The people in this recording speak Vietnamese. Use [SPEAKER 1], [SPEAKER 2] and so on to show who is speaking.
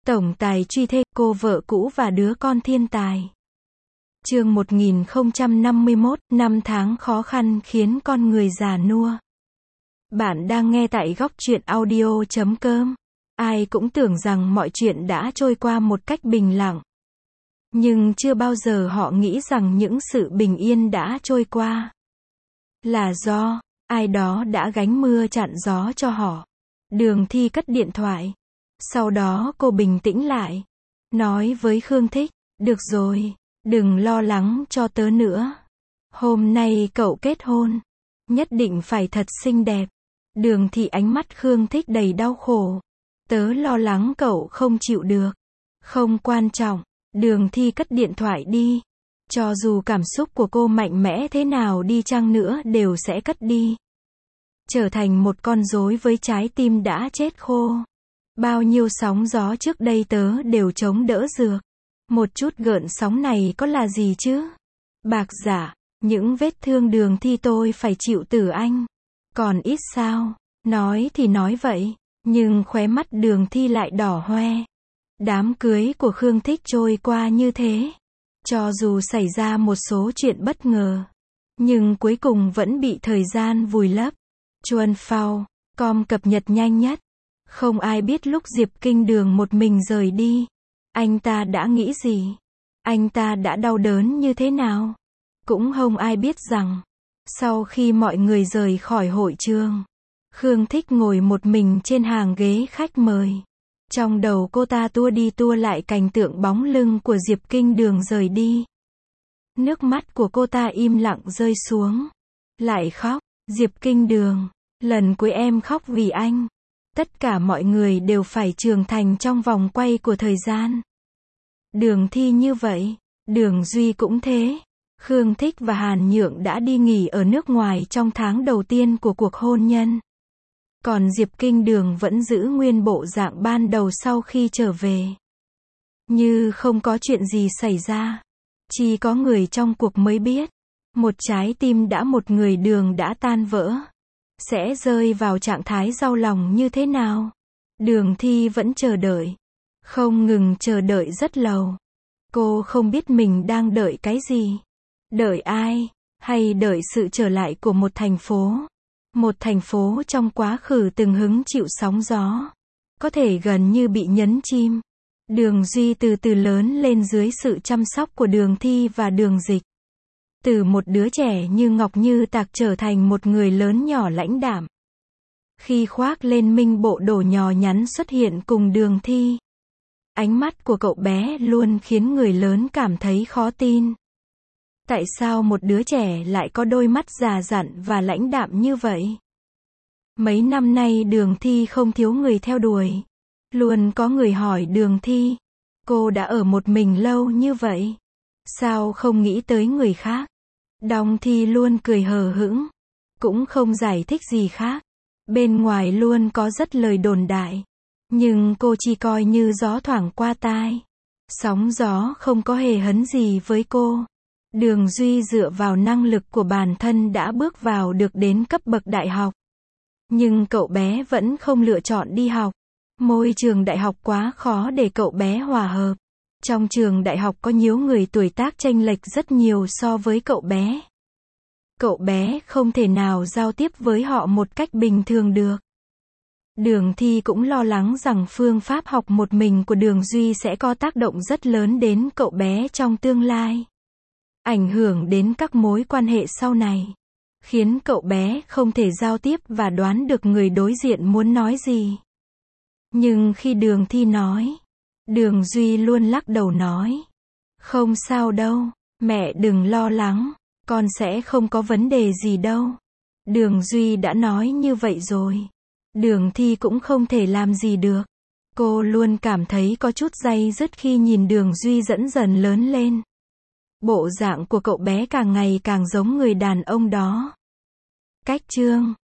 [SPEAKER 1] Tổng tài truy thê, cô vợ cũ và đứa con thiên tài. Chương 1051, năm tháng khó khăn khiến con người già nua. Bạn đang nghe tại góc truyện audio.com. Ai cũng tưởng rằng mọi chuyện đã trôi qua một cách bình lặng. Nhưng chưa bao giờ họ nghĩ rằng những sự bình yên đã trôi qua là do ai đó đã gánh mưa chặn gió cho họ. Đường Thi cất điện thoại. Sau đó cô bình tĩnh lại. Nói với Khương Thích, được rồi, đừng lo lắng cho tớ nữa. Hôm nay cậu kết hôn. Nhất định phải thật xinh đẹp. Đường Thi ánh mắt Khương Thích đầy đau khổ. Tớ lo lắng cậu không chịu được. Không quan trọng. Đường Thi cất điện thoại đi. Cho dù cảm xúc của cô mạnh mẽ thế nào đi chăng nữa đều sẽ cất đi. Trở thành một con rối với trái tim đã chết khô. Bao nhiêu sóng gió trước đây tớ đều chống đỡ dược. Một chút gợn sóng này có là gì chứ? Bạc dạ, những vết thương Đường Thi tôi phải chịu từ anh. Còn ít sao? Nói thì nói vậy, nhưng khóe mắt Đường Thi lại đỏ hoe. Đám cưới của Khương Thích trôi qua như thế. Cho dù xảy ra một số chuyện bất ngờ, nhưng cuối cùng vẫn bị thời gian vùi lấp. Chuan Phao, com cập nhật nhanh nhất. Không ai biết lúc Diệp Kinh Đường một mình rời đi, anh ta đã nghĩ gì? Anh ta đã đau đớn như thế nào? Cũng không ai biết rằng, sau khi mọi người rời khỏi hội trường, Khương Thích ngồi một mình trên hàng ghế khách mời. Trong đầu cô ta tua đi tua lại cảnh tượng bóng lưng của Diệp Kinh Đường rời đi. Nước mắt của cô ta im lặng rơi xuống. Lại khóc, Diệp Kinh Đường, lần cuối em khóc vì anh. Tất cả mọi người đều phải trưởng thành trong vòng quay của thời gian. Đường Thi như vậy, Đường Duy cũng thế. Khương Thích và Hàn Nhượng đã đi nghỉ ở nước ngoài trong tháng đầu tiên của cuộc hôn nhân. Còn Diệp Kinh Đường vẫn giữ nguyên bộ dạng ban đầu sau khi trở về. Như không có chuyện gì xảy ra. Chỉ có người trong cuộc mới biết. Một trái tim đã một người Đường đã tan vỡ. Sẽ rơi vào trạng thái đau lòng như thế nào? Đường Thi vẫn chờ đợi. Không ngừng chờ đợi rất lâu. Cô không biết mình đang đợi cái gì. Đợi ai? Hay đợi sự trở lại của một thành phố? Một thành phố trong quá khứ từng hứng chịu sóng gió. Có thể gần như bị nhấn chìm. Đường Duy từ từ lớn lên dưới sự chăm sóc của Đường Thi và Đường Dịch. Từ một đứa trẻ như ngọc như tạc trở thành một người lớn nhỏ lãnh đạm. Khi khoác lên minh bộ đồ nhỏ nhắn xuất hiện cùng Đường Thi, ánh mắt của cậu bé luôn khiến người lớn cảm thấy khó tin. Tại sao một đứa trẻ lại có đôi mắt già dặn và lãnh đạm như vậy? Mấy năm nay Đường Thi không thiếu người theo đuổi. Luôn có người hỏi Đường Thi, cô đã ở một mình lâu như vậy, sao không nghĩ tới người khác? Đong Thi luôn cười hờ hững, cũng không giải thích gì khác. Bên ngoài luôn có rất lời đồn đại, nhưng cô chỉ coi như gió thoảng qua tai. Sóng gió không có hề hấn gì với cô. Đường Duy dựa vào năng lực của bản thân đã bước vào được đến cấp bậc đại học. Nhưng cậu bé vẫn không lựa chọn đi học. Môi trường đại học quá khó để cậu bé hòa hợp. Trong trường đại học có nhiều người tuổi tác chênh lệch rất nhiều so với cậu bé. Cậu bé không thể nào giao tiếp với họ một cách bình thường được. Đường Thi cũng lo lắng rằng phương pháp học một mình của Đường Duy sẽ có tác động rất lớn đến cậu bé trong tương lai. Ảnh hưởng đến các mối quan hệ sau này. Khiến cậu bé không thể giao tiếp và đoán được người đối diện muốn nói gì. Nhưng khi Đường Thi nói, Đường Duy luôn lắc đầu nói. Không sao đâu, mẹ đừng lo lắng, con sẽ không có vấn đề gì đâu. Đường Duy đã nói như vậy rồi. Đường Thi cũng không thể làm gì được. Cô luôn cảm thấy có chút day dứt khi nhìn Đường Duy dần lớn lên. Bộ dạng của cậu bé càng ngày càng giống người đàn ông đó. Cách chương